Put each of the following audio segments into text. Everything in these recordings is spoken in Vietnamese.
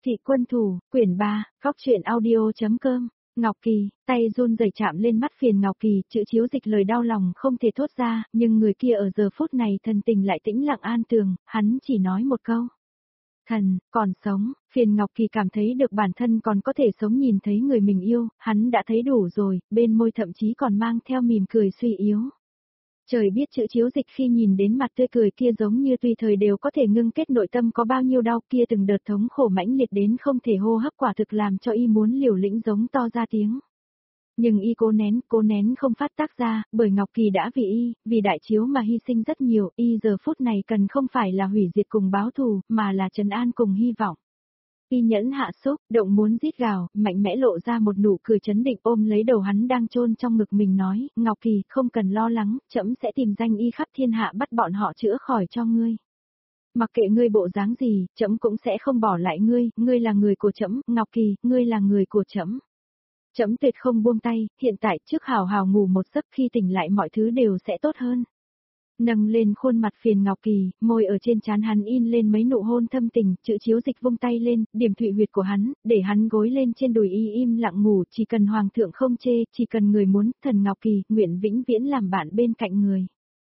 Thị quân thủ, quyển 3, Khóc truyện audio.com. Ngọc Kỳ, tay run rẩy chạm lên mắt Phiền Ngọc Kỳ, chữ chiếu dịch lời đau lòng không thể thốt ra, nhưng người kia ở giờ phút này thần tình lại tĩnh lặng an tường, hắn chỉ nói một câu. Thần, còn sống, Phiền Ngọc Kỳ cảm thấy được bản thân còn có thể sống nhìn thấy người mình yêu, hắn đã thấy đủ rồi, bên môi thậm chí còn mang theo mỉm cười suy yếu. Trời biết chữ chiếu dịch khi nhìn đến mặt tươi cười kia giống như tùy thời đều có thể ngưng kết nội tâm có bao nhiêu đau kia từng đợt thống khổ mãnh liệt đến không thể hô hấp quả thực làm cho y muốn liều lĩnh giống to ra tiếng. Nhưng y cố nén không phát tác ra, bởi Ngọc Kỳ đã vì y, vì đại chiếu mà hy sinh rất nhiều, y giờ phút này cần không phải là hủy diệt cùng báo thù, mà là trấn an cùng hy vọng. Y nhẫn hạ xúc, động muốn rít gào, mạnh mẽ lộ ra một nụ cười trấn định ôm lấy đầu hắn đang chôn trong ngực mình nói, Ngọc Kỳ không cần lo lắng, trẫm sẽ tìm danh y khắp thiên hạ bắt bọn họ chữa khỏi cho ngươi. Mặc kệ ngươi bộ dáng gì, trẫm cũng sẽ không bỏ lại ngươi là người của trẫm, Ngọc Kỳ, ngươi là người của trẫm. Trẫm tuyệt không buông tay, hiện tại trước hào hào ngủ một giấc khi tỉnh lại mọi thứ đều sẽ tốt hơn. Nâng lên khuôn mặt Phiền Ngọc Kỳ, môi ở trên trán hắn in lên mấy nụ hôn thâm tình, chữ chiếu dịch vung tay lên, điểm thụy huyệt của hắn, để hắn gối lên trên đùi y im lặng ngủ, chỉ cần hoàng thượng không chê, chỉ cần người muốn, thần Ngọc Kỳ, nguyện vĩnh viễn làm bạn bên cạnh người.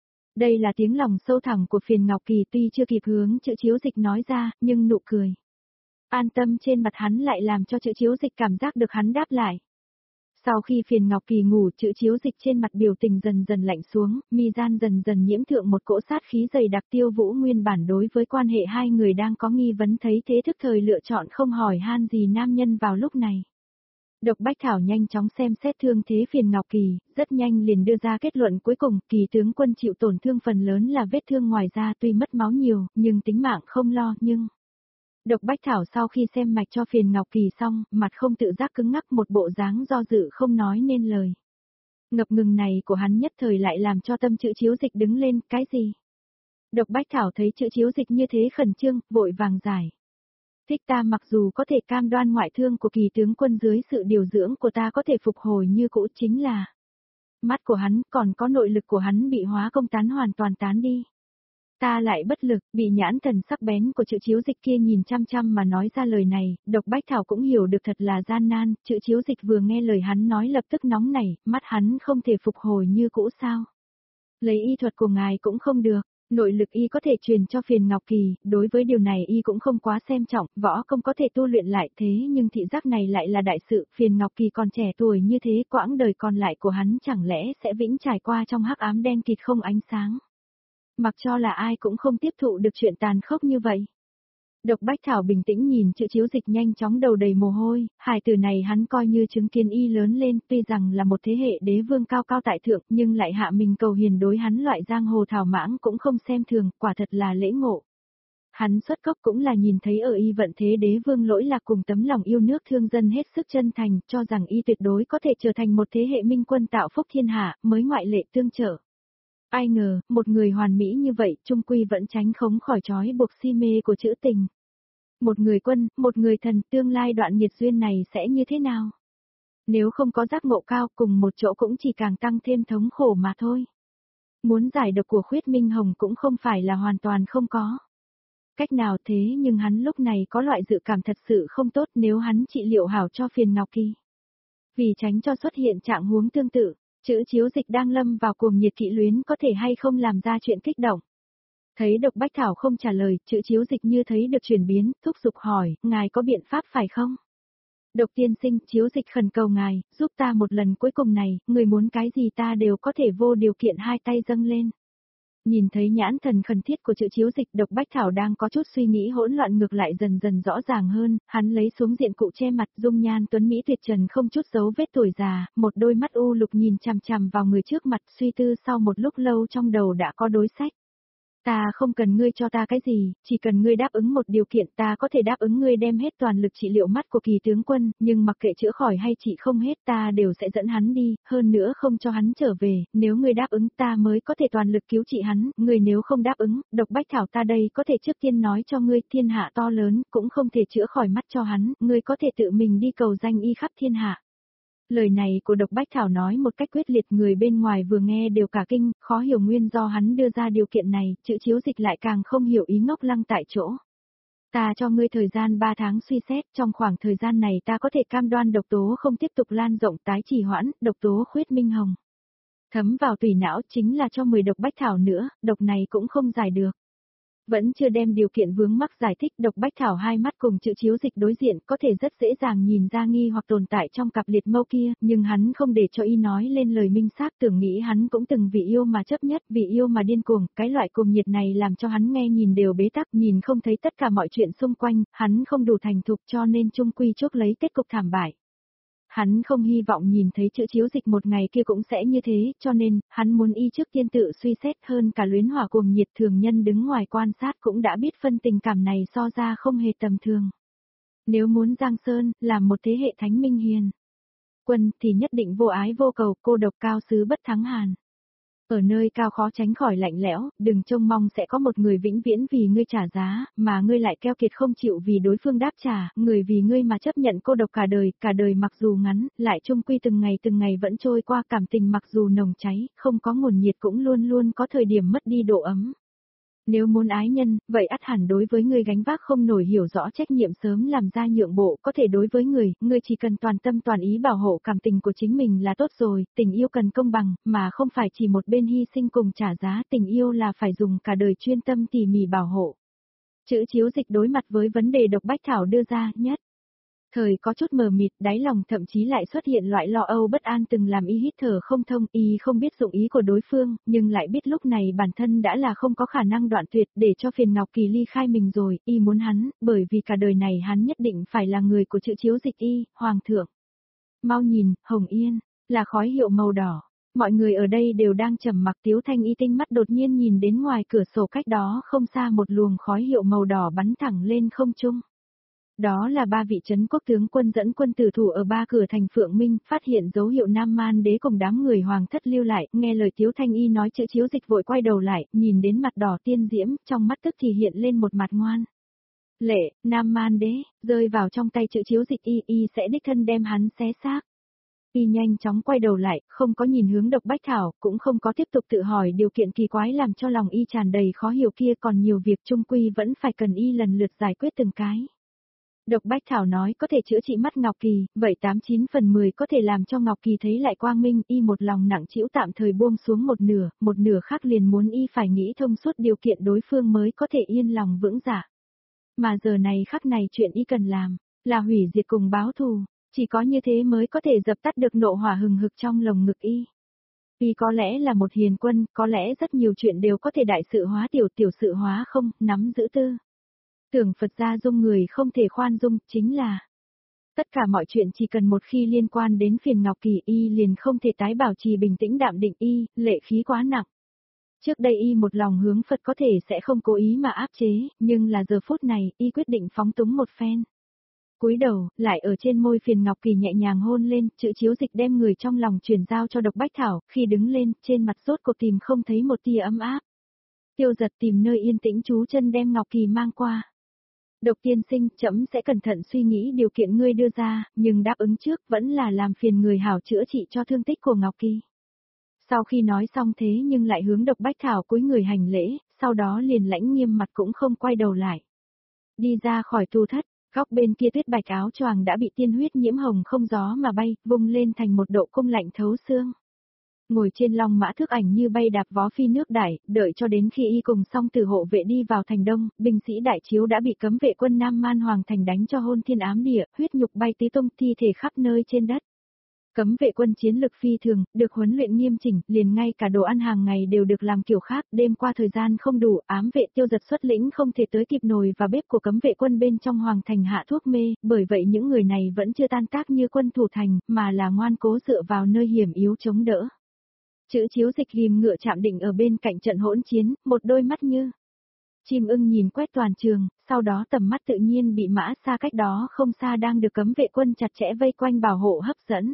Đây là tiếng lòng sâu thẳm của Phiền Ngọc Kỳ tuy chưa kịp hướng chữ chiếu dịch nói ra, nhưng nụ cười an tâm trên mặt hắn lại làm cho chữ chiếu dịch cảm giác được hắn đáp lại. Sau khi Phiền Ngọc Kỳ ngủ, chữ chiếu dịch trên mặt biểu tình dần dần lạnh xuống, mi gian dần dần nhiễm thượng một cỗ sát khí dày đặc. Tiêu Vũ nguyên bản đối với quan hệ hai người đang có nghi vấn thấy thế thức thời lựa chọn không hỏi han gì nam nhân vào lúc này. Độc Bách Thảo nhanh chóng xem xét thương thế Phiền Ngọc Kỳ, rất nhanh liền đưa ra kết luận cuối cùng, Kỳ tướng quân chịu tổn thương phần lớn là vết thương ngoài da tuy mất máu nhiều, nhưng tính mạng không lo, nhưng... Độc Bách Thảo sau khi xem mạch cho Phiền Ngọc Kỳ xong, mặt không tự giác cứng ngắc một bộ dáng do dự không nói nên lời. Ngập ngừng này của hắn nhất thời lại làm cho tâm chữ chiếu dịch đứng lên, cái gì? Độc Bách Thảo thấy chữ chiếu dịch như thế khẩn trương, vội vàng giải. Thích ta mặc dù có thể cam đoan ngoại thương của Kỳ tướng quân dưới sự điều dưỡng của ta có thể phục hồi như cũ chính là mắt của hắn, còn có nội lực của hắn bị hóa công tán hoàn toàn tán đi. Ta lại bất lực, bị nhãn thần sắc bén của chữ chiếu dịch kia nhìn chăm chăm mà nói ra lời này, Độc Bách Thảo cũng hiểu được thật là gian nan, chữ chiếu dịch vừa nghe lời hắn nói lập tức nóng nảy, mắt hắn không thể phục hồi như cũ sao. Lấy y thuật của ngài cũng không được, nội lực y có thể truyền cho Phiền Ngọc Kỳ, đối với điều này y cũng không quá xem trọng, võ công có thể tu luyện lại thế nhưng thị giác này lại là đại sự, Phiền Ngọc Kỳ còn trẻ tuổi như thế quãng đời còn lại của hắn chẳng lẽ sẽ vĩnh trải qua trong hắc ám đen kịt không ánh sáng. Mặc cho là ai cũng không tiếp thụ được chuyện tàn khốc như vậy. Độc Bách Thảo bình tĩnh nhìn chữ chiếu dịch nhanh chóng đầu đầy mồ hôi, hài tử này hắn coi như chứng kiến y lớn lên, tuy rằng là một thế hệ đế vương cao cao tại thượng, nhưng lại hạ mình cầu hiền đối hắn loại giang hồ thảo mãng cũng không xem thường, quả thật là lễ ngộ. Hắn xuất cốc cũng là nhìn thấy ở y vận thế đế vương lỗi lạc cùng tấm lòng yêu nước thương dân hết sức chân thành, cho rằng y tuyệt đối có thể trở thành một thế hệ minh quân tạo phúc thiên hạ, mới ngoại lệ tương trợ. Ai ngờ, một người hoàn mỹ như vậy, chung quy vẫn tránh không khỏi trói buộc si mê của chữ tình. Một người quân, một người thần, tương lai đoạn nhiệt duyên này sẽ như thế nào? Nếu không có giác ngộ cao, cùng một chỗ cũng chỉ càng tăng thêm thống khổ mà thôi. Muốn giải độc của Khuyết Minh Hồng cũng không phải là hoàn toàn không có. Cách nào thế nhưng hắn lúc này có loại dự cảm thật sự không tốt nếu hắn trị liệu hảo cho Phiền Ngọc Kỳ. Vì tránh cho xuất hiện trạng huống tương tự. Chữ chiếu dịch đang lâm vào cuồng nhiệt kỵ luyến có thể hay không làm ra chuyện kích động. Thấy Độc Bách Thảo không trả lời, chữ chiếu dịch như thấy được chuyển biến, thúc giục hỏi, ngài có biện pháp phải không? Độc tiên sinh, chiếu dịch khẩn cầu ngài, giúp ta một lần cuối cùng này, người muốn cái gì ta đều có thể vô điều kiện hai tay dâng lên. Nhìn thấy nhãn thần khẩn thiết của chữ chiếu dịch, Độc Bách Thảo đang có chút suy nghĩ hỗn loạn ngược lại dần dần rõ ràng hơn, hắn lấy xuống diện cụ che mặt, dung nhan tuấn mỹ tuyệt trần không chút dấu vết tuổi già, một đôi mắt u lục nhìn chằm chằm vào người trước mặt, suy tư sau một lúc lâu trong đầu đã có đối sách. Ta không cần ngươi cho ta cái gì, chỉ cần ngươi đáp ứng một điều kiện, ta có thể đáp ứng ngươi đem hết toàn lực trị liệu mắt của Kỳ tướng quân, nhưng mặc kệ chữa khỏi hay trị không hết ta đều sẽ dẫn hắn đi, hơn nữa không cho hắn trở về, nếu ngươi đáp ứng ta mới có thể toàn lực cứu trị hắn, ngươi nếu không đáp ứng, Độc Bách Thảo ta đây có thể trước tiên nói cho ngươi, thiên hạ to lớn, cũng không thể chữa khỏi mắt cho hắn, ngươi có thể tự mình đi cầu danh y khắp thiên hạ. Lời này của Độc Bách Thảo nói một cách quyết liệt, người bên ngoài vừa nghe đều cả kinh, khó hiểu nguyên do hắn đưa ra điều kiện này, chữ chiếu dịch lại càng không hiểu ý ngốc lăng tại chỗ. Ta cho ngươi thời gian 3 tháng suy xét, trong khoảng thời gian này ta có thể cam đoan độc tố không tiếp tục lan rộng tái trì hoãn, độc tố khuyết minh hồng. Thấm vào tủy não chính là cho 10 độc bách thảo nữa, độc này cũng không giải được. Vẫn chưa đem điều kiện vướng mắc giải thích, độc bách thảo hai mắt cùng chữ chiếu dịch đối diện có thể rất dễ dàng nhìn ra nghi hoặc tồn tại trong cặp liệt mâu kia, nhưng hắn không để cho y nói lên lời minh xác, tưởng nghĩ hắn cũng từng vì yêu mà chấp nhất, vì yêu mà điên cuồng, cái loại cuồng nhiệt này làm cho hắn nghe nhìn đều bế tắc, nhìn không thấy tất cả mọi chuyện xung quanh, hắn không đủ thành thục cho nên chung quy chuốc lấy kết cục thảm bại. Hắn không hy vọng nhìn thấy chữ chiếu dịch một ngày kia cũng sẽ như thế, cho nên, hắn muốn y trước tiên tự suy xét hơn cả luyến hỏa cuồng nhiệt thường nhân đứng ngoài quan sát cũng đã biết phân tình cảm này so ra không hề tầm thường. Nếu muốn Giang Sơn, làm một thế hệ thánh minh hiền quân thì nhất định vô ái vô cầu, cô độc cao xứ bất thắng hàn. Ở nơi cao khó tránh khỏi lạnh lẽo, đừng trông mong sẽ có một người vĩnh viễn vì ngươi trả giá, mà ngươi lại keo kiệt không chịu vì đối phương đáp trả, người vì ngươi mà chấp nhận cô độc cả đời mặc dù ngắn, lại chung quy từng ngày vẫn trôi qua, cảm tình mặc dù nồng cháy, không có nguồn nhiệt cũng luôn luôn có thời điểm mất đi độ ấm. Nếu muốn ái nhân, vậy ắt hẳn đối với người gánh vác không nổi hiểu rõ trách nhiệm sớm làm ra nhượng bộ, có thể đối với người chỉ cần toàn tâm toàn ý bảo hộ cảm tình của chính mình là tốt rồi, tình yêu cần công bằng, mà không phải chỉ một bên hy sinh cùng trả giá, tình yêu là phải dùng cả đời chuyên tâm tỉ mỉ bảo hộ. Chữ chiếu dịch đối mặt với vấn đề độc bách thảo đưa ra, nhất thời có chút mờ mịt, đáy lòng thậm chí lại xuất hiện loại lo âu bất an từng làm y hít thở không thông, y không biết dụng ý của đối phương, nhưng lại biết lúc này bản thân đã là không có khả năng đoạn tuyệt để cho phiền Ngọc Kỳ ly khai mình rồi, y muốn hắn, bởi vì cả đời này hắn nhất định phải là người của chữ chiếu dịch y, hoàng thượng. Mau nhìn, Hồng Yên, là khói hiệu màu đỏ. Mọi người ở đây đều đang trầm mặc, Tiếu Thanh Y tinh mắt đột nhiên nhìn đến ngoài cửa sổ cách đó không xa một luồng khói hiệu màu đỏ bắn thẳng lên không trung. Đó là 3 vị trấn quốc tướng quân dẫn quân tử thủ ở 3 cửa thành Phượng Minh, phát hiện dấu hiệu Nam Man đế cùng đám người hoàng thất lưu lại, nghe lời Tiếu Thanh Y nói chữ chiếu dịch vội quay đầu lại, nhìn đến mặt đỏ tiên diễm, trong mắt tức thì hiện lên một mặt ngoan. Lệ, Nam Man đế, rơi vào trong tay chữ chiếu dịch y sẽ đích thân đem hắn xé xác. Y nhanh chóng quay đầu lại, không có nhìn hướng độc bách thảo, cũng không có tiếp tục tự hỏi điều kiện kỳ quái làm cho lòng y tràn đầy khó hiểu kia, còn nhiều việc chung quy vẫn phải cần y lần lượt giải quyết từng cái. Độc Bách Thảo nói có thể chữa trị mắt Ngọc Kỳ, vậy 89 phần 10 có thể làm cho Ngọc Kỳ thấy lại quang minh, y một lòng nặng trĩu tạm thời buông xuống một nửa khác liền muốn y phải nghĩ thông suốt điều kiện đối phương mới có thể yên lòng vững dạ. Mà giờ này khắc này chuyện y cần làm, là hủy diệt cùng báo thù, chỉ có như thế mới có thể dập tắt được nộ hỏa hừng hực trong lồng ngực y. Y có lẽ là một hiền quân, có lẽ rất nhiều chuyện đều có thể đại sự hóa tiểu sự hóa không, nắm giữ tư. Tưởng Phật gia dung người không thể khoan dung, chính là tất cả mọi chuyện chỉ cần một khi liên quan đến phiền Ngọc Kỳ y liền không thể tái bảo trì bình tĩnh đạm định y, lệ khí quá nặng. Trước đây y một lòng hướng Phật có thể sẽ không cố ý mà áp chế, nhưng là giờ phút này y quyết định phóng túng một phen. Cúi đầu, lại ở trên môi phiền Ngọc Kỳ nhẹ nhàng hôn lên, chữ chiếu dịch đem người trong lòng chuyển giao cho Độc Bách Thảo, khi đứng lên, trên mặt rốt cuộc tìm không thấy một tia ấm áp. Tiêu Giật tìm nơi yên tĩnh trú chân đem Ngọc Kỳ mang qua. Độc tiên sinh, trẫm sẽ cẩn thận suy nghĩ điều kiện ngươi đưa ra, nhưng đáp ứng trước vẫn là làm phiền người hảo chữa trị cho thương tích của Ngọc Kỳ. Sau khi nói xong thế nhưng lại hướng Độc Bách Thảo cúi người hành lễ, sau đó liền lãnh nghiêm mặt cũng không quay đầu lại. Đi ra khỏi tu thất, góc bên kia tuyết bạch áo choàng đã bị tiên huyết nhiễm hồng không gió mà bay, vung lên thành một độ cung lạnh thấu xương. Ngồi trên long mã thước ảnh như bay đạp vó phi nước đẩy, đợi cho đến khi y cùng song tử hộ vệ đi vào thành đông, binh sĩ đại chiếu đã bị cấm vệ quân Nam Man Hoàng thành đánh cho hôn thiên ám địa, huyết nhục bay tứ tung, thi thể khắp nơi trên đất. Cấm vệ quân chiến lực phi thường, được huấn luyện nghiêm chỉnh, liền ngay cả đồ ăn hàng ngày đều được làm kiểu khác, đêm qua thời gian không đủ, ám vệ Tiêu Giật xuất lĩnh không thể tới kịp nồi và bếp của cấm vệ quân bên trong hoàng thành hạ thuốc mê, bởi vậy những người này vẫn chưa tan tác như quân thủ thành, mà là ngoan cố dựa vào nơi hiểm yếu chống đỡ. Chữ chiếu dịch ghim ngựa chạm định ở bên cạnh trận hỗn chiến, một đôi mắt như chim ưng nhìn quét toàn trường, sau đó tầm mắt tự nhiên bị mã xa cách đó không xa đang được cấm vệ quân chặt chẽ vây quanh bảo hộ hấp dẫn.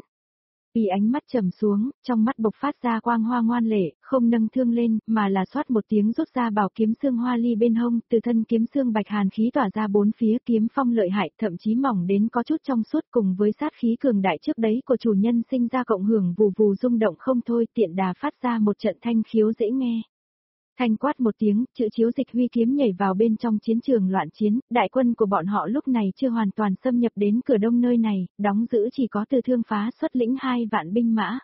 Y ánh mắt trầm xuống, trong mắt bộc phát ra quang hoa ngoan lệ, không nâng thương lên, mà là xoát một tiếng rút ra bảo kiếm xương hoa ly bên hông, từ thân kiếm xương bạch hàn khí tỏa ra bốn phía, kiếm phong lợi hại, thậm chí mỏng đến có chút trong suốt, cùng với sát khí cường đại trước đấy của chủ nhân sinh ra cộng hưởng vù vù rung động không thôi, tiện đà phát ra một trận thanh khiếu dễ nghe. Thanh quát một tiếng, Chữ Chiếu Dịch huy kiếm nhảy vào bên trong chiến trường loạn chiến, đại quân của bọn họ lúc này chưa hoàn toàn xâm nhập đến cửa đông nơi này, đóng giữ chỉ có Từ Thương Phá xuất lĩnh 2 vạn binh mã.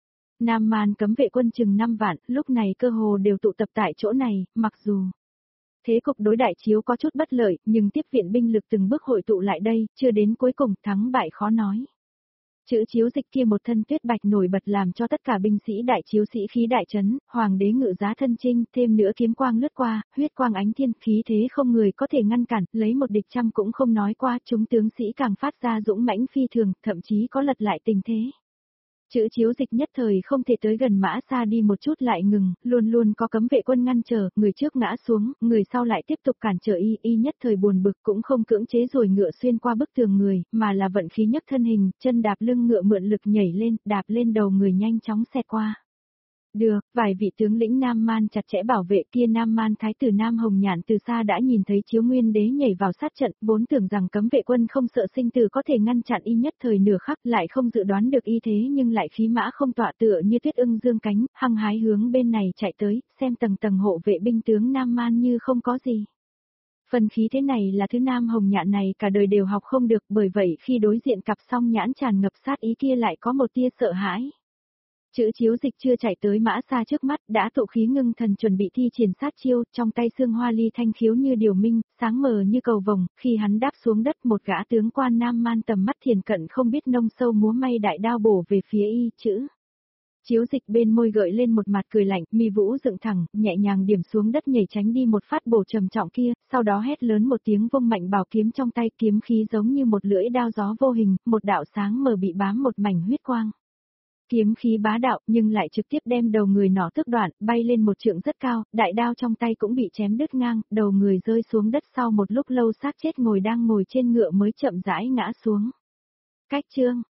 Nam Man cấm vệ quân chừng 5 vạn, lúc này cơ hồ đều tụ tập tại chỗ này, mặc dù thế cục đối đại chiếu có chút bất lợi, nhưng tiếp viện binh lực từng bước hội tụ lại đây, chưa đến cuối cùng thắng bại khó nói. Chữ Chiếu Dịch kia một thân tuyết bạch nổi bật làm cho tất cả binh sĩ đại chiếu sĩ khí đại trấn, hoàng đế ngự giá thân chinh, thêm nữa kiếm quang lướt qua, huyết quang ánh thiên, khí thế không người có thể ngăn cản, lấy một địch trăm cũng không nói qua, chúng tướng sĩ càng phát ra dũng mãnh phi thường, thậm chí có lật lại tình thế. Chữ Chiếu Dịch nhất thời không thể tới gần mã xa đi một chút lại ngừng, luôn luôn có cấm vệ quân ngăn trở, người trước ngã xuống, người sau lại tiếp tục cản trở y nhất thời buồn bực cũng không cưỡng chế rồi ngựa xuyên qua bức tường người, mà là vận khí nhấc thân hình, chân đạp lưng ngựa mượn lực nhảy lên, đạp lên đầu người nhanh chóng xẹt qua. Được, vài vị tướng lĩnh Nam Man chặt chẽ bảo vệ kia Nam Man thái tử Nam Hồng Nhạn từ xa đã nhìn thấy Chiếu Nguyên đế nhảy vào sát trận, vốn tưởng rằng cấm vệ quân không sợ sinh tử có thể ngăn chặn y nhất thời nửa khắc, lại không dự đoán được y thế nhưng lại khí mã không tọa tựa như tuyết ưng dương cánh, hăng hái hướng bên này chạy tới, xem tầng tầng hộ vệ binh tướng Nam Man như không có gì. Phần khí thế này là thứ Nam Hồng Nhạn này cả đời đều học không được, bởi vậy khi đối diện cặp song nhãn tràn ngập sát ý kia lại có một tia sợ hãi. Chữ Chiếu Dịch chưa chạy tới mã xa trước mắt, đã tụ khí ngưng thần chuẩn bị thi triển sát chiêu, trong tay xương hoa ly thanh khiếu như điều minh, sáng mờ như cầu vồng, khi hắn đáp xuống đất một gã tướng quan Nam Man tầm mắt thiền cận không biết nông sâu múa may đại đao bổ về phía y, Chữ Chiếu Dịch bên môi gợi lên một mặt cười lạnh, mi vũ dựng thẳng, nhẹ nhàng điểm xuống đất nhảy tránh đi một phát bổ trầm trọng kia, sau đó hét lớn một tiếng vung mạnh bảo kiếm trong tay, kiếm khí giống như một lưỡi đao gió vô hình, một đạo sáng mờ bị bám một mảnh huyết quang. Kiếm khí bá đạo nhưng lại trực tiếp đem đầu người nỏ tước đoạn, bay lên một trượng rất cao, đại đao trong tay cũng bị chém đứt ngang, đầu người rơi xuống đất sau một lúc lâu xác chết đang ngồi trên ngựa mới chậm rãi ngã xuống. Cách chương